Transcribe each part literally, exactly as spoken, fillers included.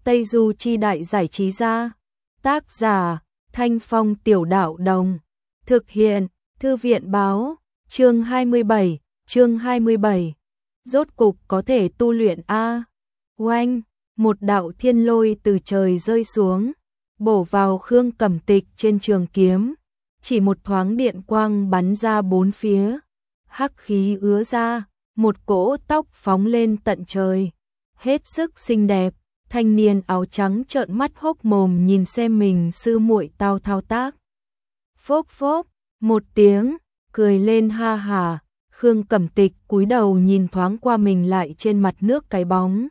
Tây Du Chi Đại Giải Trí Gia. Tác giả Thanh Phong Tiểu Đạo Đồng. Thực hiện Thư viện Báo. Chương hai mươi bảy, chương hai mươi bảy. Rốt cục có thể tu luyện a. Oanh, một đạo thiên lôi từ trời rơi xuống, bổ vào Khương Cẩm Tịch trên trường kiếm. Chỉ một thoáng điện quang bắn ra bốn phía, hắc khí ứa ra, một cỗ tóc phóng lên tận trời. Hết sức xinh đẹp, thanh niên áo trắng trợn mắt hốc mồm nhìn xem mình sư muội tao thao tác. Phốc phốc, một tiếng, cười lên ha hà. Khương Cẩm Tịch cúi đầu nhìn thoáng qua mình lại trên mặt nước cái bóng.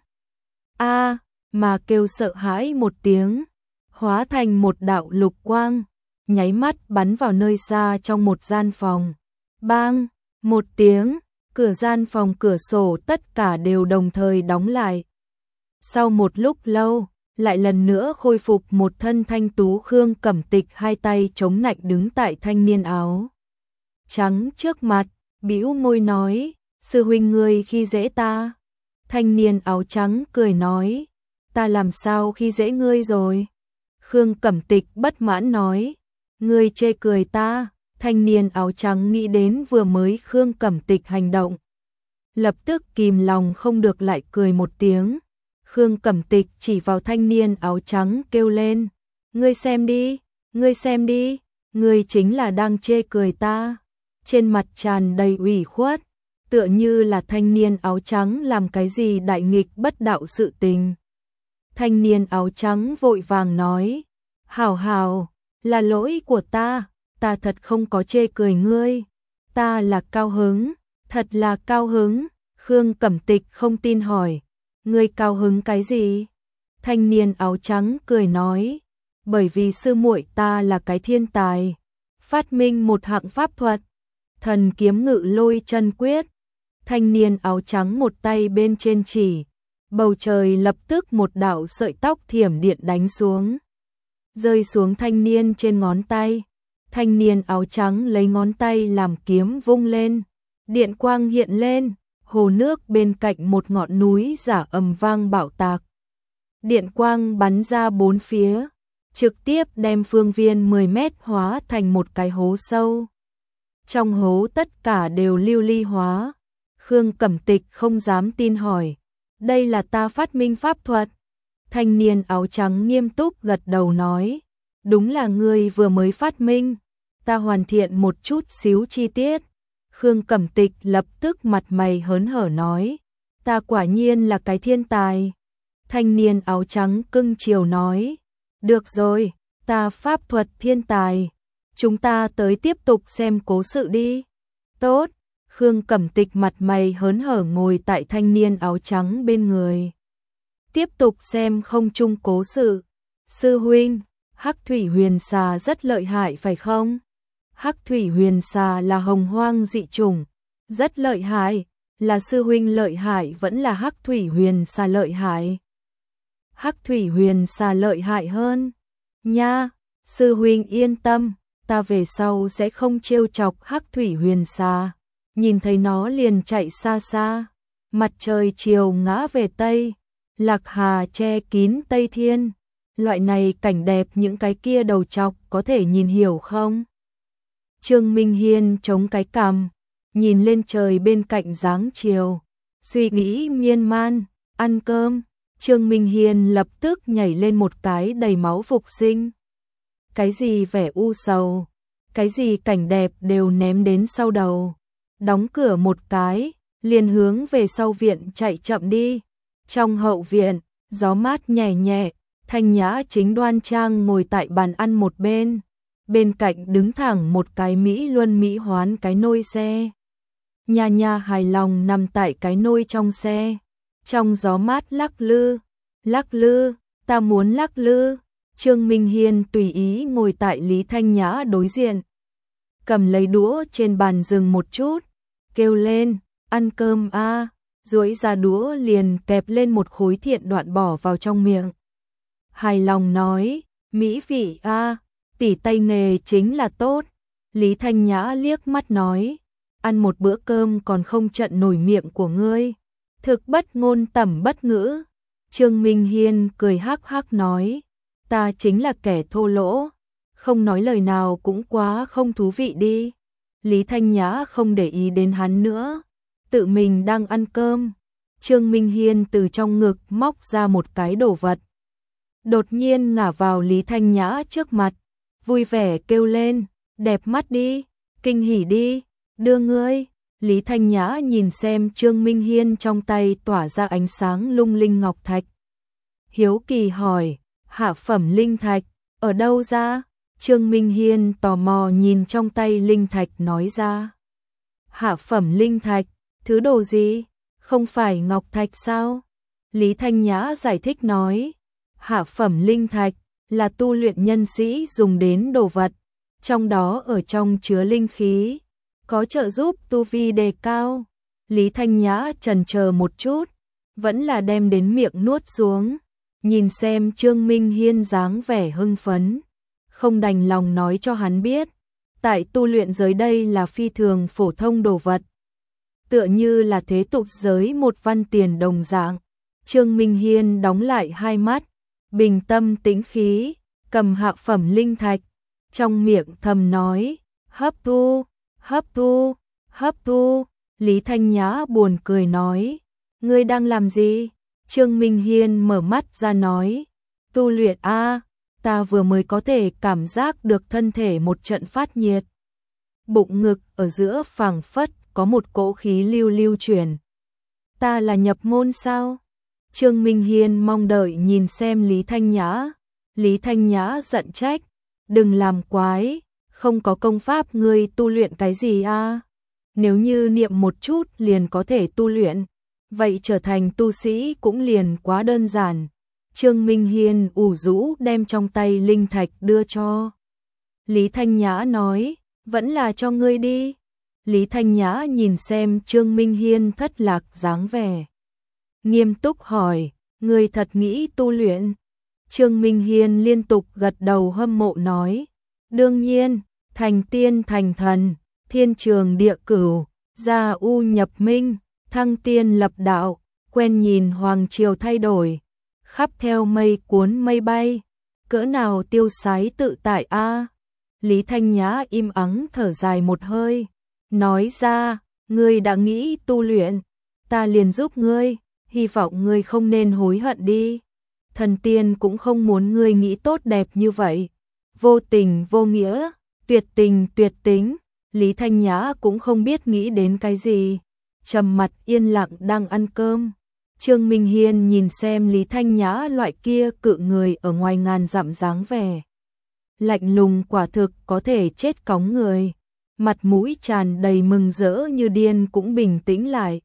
A, mà kêu sợ hãi một tiếng, hóa thành một đạo lục quang, nháy mắt bắn vào nơi xa trong một gian phòng. Bang, một tiếng, cửa gian phòng cửa sổ tất cả đều đồng thời đóng lại. Sau một lúc lâu, lại lần nữa khôi phục một thân thanh tú. Khương Cẩm Tịch hai tay chống nạnh đứng tại thanh niên áo trắng trước mặt, bĩu môi nói, sư huynh ngươi khi dễ ta. Thanh niên áo trắng cười nói, ta làm sao khi dễ ngươi rồi? Khương Cẩm Tịch bất mãn nói, ngươi chê cười ta. Thanh niên áo trắng nghĩ đến vừa mới Khương Cẩm Tịch hành động, lập tức kìm lòng không được lại cười một tiếng. Khương Cẩm Tịch chỉ vào thanh niên áo trắng kêu lên, ngươi xem đi, ngươi xem đi, ngươi chính là đang chê cười ta. Trên mặt tràn đầy ủy khuất, tựa như là thanh niên áo trắng làm cái gì đại nghịch bất đạo sự tình. Thanh niên áo trắng vội vàng nói, hảo hảo, là lỗi của ta, ta thật không có chê cười ngươi, ta là cao hứng, thật là cao hứng. Khương Cẩm Tịch không tin hỏi, ngươi cao hứng cái gì? Thanh niên áo trắng cười nói, bởi vì sư muội ta là cái thiên tài, phát minh một hạng pháp thuật, thần kiếm ngự lôi chân quyết. Thanh niên áo trắng một tay bên trên chỉ, bầu trời lập tức một đạo sợi tóc thiểm điện đánh xuống, rơi xuống thanh niên trên ngón tay. Thanh niên áo trắng lấy ngón tay làm kiếm vung lên, điện quang hiện lên, hồ nước bên cạnh một ngọn núi giả ầm vang bạo tạc. Điện quang bắn ra bốn phía, trực tiếp đem phương viên mười mét hóa thành một cái hố sâu. Trong hố tất cả đều lưu ly hóa. Khương Cẩm Tịch không dám tin hỏi, đây là ta phát minh pháp thuật? Thanh niên áo trắng nghiêm túc gật đầu nói, đúng là ngươi vừa mới phát minh, ta hoàn thiện một chút xíu chi tiết. Khương Cẩm Tịch lập tức mặt mày hớn hở nói, ta quả nhiên là cái thiên tài. Thanh niên áo trắng cưng chiều nói, được rồi, ta pháp thuật thiên tài, chúng ta tới tiếp tục xem cố sự đi. Tốt. Khương Cẩm Tịch mặt mày hớn hở ngồi tại thanh niên áo trắng bên người, tiếp tục xem không chung cố sự. Sư huynh, Hắc Thủy Huyền Xà rất lợi hại phải không? Hắc Thủy Huyền Xà là hồng hoang dị chủng, rất lợi hại, là sư huynh lợi hại vẫn là Hắc Thủy Huyền Xà lợi hại? Hắc Thủy Huyền Xà lợi hại hơn. Nha, sư huynh yên tâm, ta về sau sẽ không trêu chọc Hắc Thủy Huyền Xà. Nhìn thấy nó liền chạy xa xa. Mặt trời chiều ngã về Tây, Lạc Hà che kín Tây Thiên. Loại này cảnh đẹp những cái kia đầu trọc có thể nhìn hiểu không? Trương Minh Hiên chống cái cằm, nhìn lên trời bên cạnh dáng chiều, suy nghĩ miên man. Ăn cơm. Trương Minh Hiên lập tức nhảy lên một cái đầy máu phục sinh. Cái gì vẻ u sầu, cái gì cảnh đẹp đều ném đến sau đầu. Đóng cửa một cái, liền hướng về sau viện chạy chậm đi. Trong hậu viện, gió mát nhẹ nhẹ, Thanh Nhã chính đoan trang ngồi tại bàn ăn một bên. Bên cạnh đứng thẳng một cái Mỹ Luân Mỹ Hoán cái nôi xe. Nha Nha hài lòng nằm tại cái nôi trong xe. Trong gió mát lắc lư, lắc lư, ta muốn lắc lư. Trương Minh Hiên tùy ý ngồi tại Lý Thanh Nhã đối diện, cầm lấy đũa trên bàn dừng một chút, kêu lên, ăn cơm a. À. Duỗi ra đũa liền kẹp lên một khối thiện đoạn bỏ vào trong miệng. Hài lòng nói, mỹ vị a, à, tỷ tay nghề chính là tốt. Lý Thanh Nhã liếc mắt nói, ăn một bữa cơm còn không trận nổi miệng của ngươi, thực bất ngôn tẩm bất ngữ. Trương Minh Hiên cười hắc hắc nói, ta chính là kẻ thô lỗ, không nói lời nào cũng quá không thú vị đi. Lý Thanh Nhã không để ý đến hắn nữa, tự mình đang ăn cơm. Trương Minh Hiên từ trong ngực móc ra một cái đồ vật, đột nhiên ngả vào Lý Thanh Nhã trước mặt, vui vẻ kêu lên, đẹp mắt đi, kinh hỉ đi, đưa ngươi. Lý Thanh Nhã nhìn xem Trương Minh Hiên trong tay tỏa ra ánh sáng lung linh ngọc thạch. Hiếu kỳ hỏi, hạ phẩm linh thạch, ở đâu ra? Trương Minh Hiên tò mò nhìn trong tay linh thạch nói ra. Hạ phẩm linh thạch, thứ đồ gì? Không phải ngọc thạch sao? Lý Thanh Nhã giải thích nói, hạ phẩm linh thạch là tu luyện nhân sĩ dùng đến đồ vật, trong đó ở trong chứa linh khí, có trợ giúp tu vi đề cao. Lý Thanh Nhã chần chờ một chút, vẫn là đem đến miệng nuốt xuống, nhìn xem Trương Minh Hiên dáng vẻ hưng phấn, không đành lòng nói cho hắn biết, tại tu luyện giới đây là phi thường phổ thông đồ vật, tựa như là thế tục giới một văn tiền đồng dạng. Trương Minh Hiên đóng lại hai mắt, bình tâm tĩnh khí, cầm hạ phẩm linh thạch, trong miệng thầm nói, hấp thu, hấp thu, hấp thu. Lý Thanh Nhã buồn cười nói, ngươi đang làm gì? Trương Minh Hiên mở mắt ra nói, tu luyện a, ta vừa mới có thể cảm giác được thân thể một trận phát nhiệt. Bụng ngực ở giữa phảng phất có một cỗ khí lưu lưu chuyển. Ta là nhập môn sao? Trương Minh Hiên mong đợi nhìn xem Lý Thanh Nhã. Lý Thanh Nhã giận trách, đừng làm quái, không có công pháp ngươi tu luyện cái gì a? Nếu như niệm một chút liền có thể tu luyện, vậy trở thành tu sĩ cũng liền quá đơn giản. Trương Minh Hiên ủ rũ đem trong tay linh thạch đưa cho. Lý Thanh Nhã nói, vẫn là cho ngươi đi. Lý Thanh Nhã nhìn xem Trương Minh Hiên thất lạc dáng vẻ, nghiêm túc hỏi, ngươi thật nghĩ tu luyện? Trương Minh Hiên liên tục gật đầu hâm mộ nói, đương nhiên, thành tiên thành thần, thiên trường địa cửu, gia u nhập minh, thăng tiên lập đạo, quen nhìn hoàng triều thay đổi, khắp theo mây cuốn mây bay, cỡ nào tiêu sái tự tại a. Lý Thanh Nhã im ắng thở dài một hơi, nói ra, ngươi đã nghĩ tu luyện, ta liền giúp ngươi, hy vọng ngươi không nên hối hận đi. Thần tiên cũng không muốn ngươi nghĩ tốt đẹp như vậy, vô tình vô nghĩa, tuyệt tình tuyệt tính. Lý Thanh Nhã cũng không biết nghĩ đến cái gì, trầm mặt yên lặng đang ăn cơm. Trương Minh Hiên nhìn xem Lý Thanh Nhã loại kia cự người ở ngoài ngàn dặm dáng vẻ, lạnh lùng quả thực có thể chết cóng người, mặt mũi tràn đầy mừng rỡ như điên cũng bình tĩnh lại.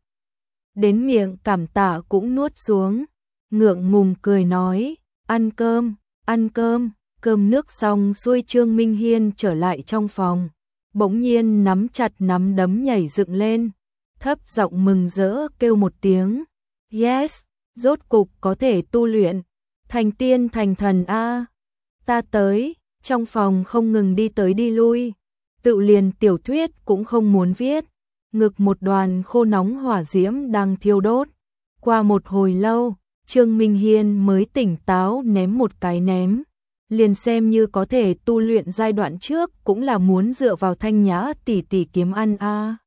Đến miệng cảm tạ cũng nuốt xuống, ngượng ngùng cười nói, ăn cơm, ăn cơm. Cơm nước xong xuôi Trương Minh Hiên trở lại trong phòng, bỗng nhiên nắm chặt nắm đấm nhảy dựng lên, thấp giọng mừng rỡ kêu một tiếng, yes, rốt cục có thể tu luyện, thành tiên thành thần a. Ta tới. Trong phòng không ngừng đi tới đi lui, tự liền tiểu thuyết cũng không muốn viết, ngực một đoàn khô nóng hỏa diễm đang thiêu đốt. Qua một hồi lâu, Trương Minh Hiên mới tỉnh táo ném một cái ném, liền xem như có thể tu luyện giai đoạn trước cũng là muốn dựa vào Thanh Nhã tỷ tỷ kiếm ăn a.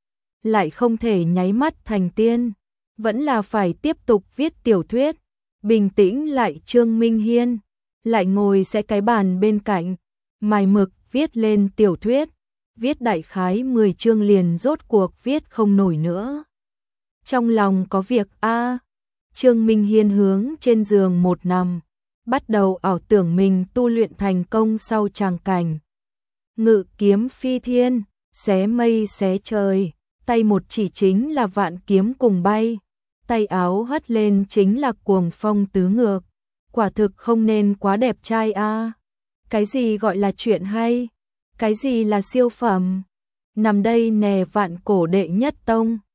Lại không thể nháy mắt thành tiên, vẫn là phải tiếp tục viết tiểu thuyết. Bình tĩnh lại Trương Minh Hiên, lại ngồi sẽ cái bàn bên cạnh, mài mực viết lên tiểu thuyết, viết đại khái mười chương liền rốt cuộc viết không nổi nữa. Trong lòng có việc a. Trương Minh Hiên hướng trên giường một nằm, bắt đầu ảo tưởng mình tu luyện thành công sau tràng cảnh. Ngự kiếm phi thiên, xé mây xé trời, tay một chỉ chính là vạn kiếm cùng bay, tay áo hất lên chính là cuồng phong tứ ngược. Quả thực không nên quá đẹp trai a. Cái gì gọi là chuyện hay? Cái gì là siêu phẩm? Nằm đây nè vạn cổ đệ nhất tông,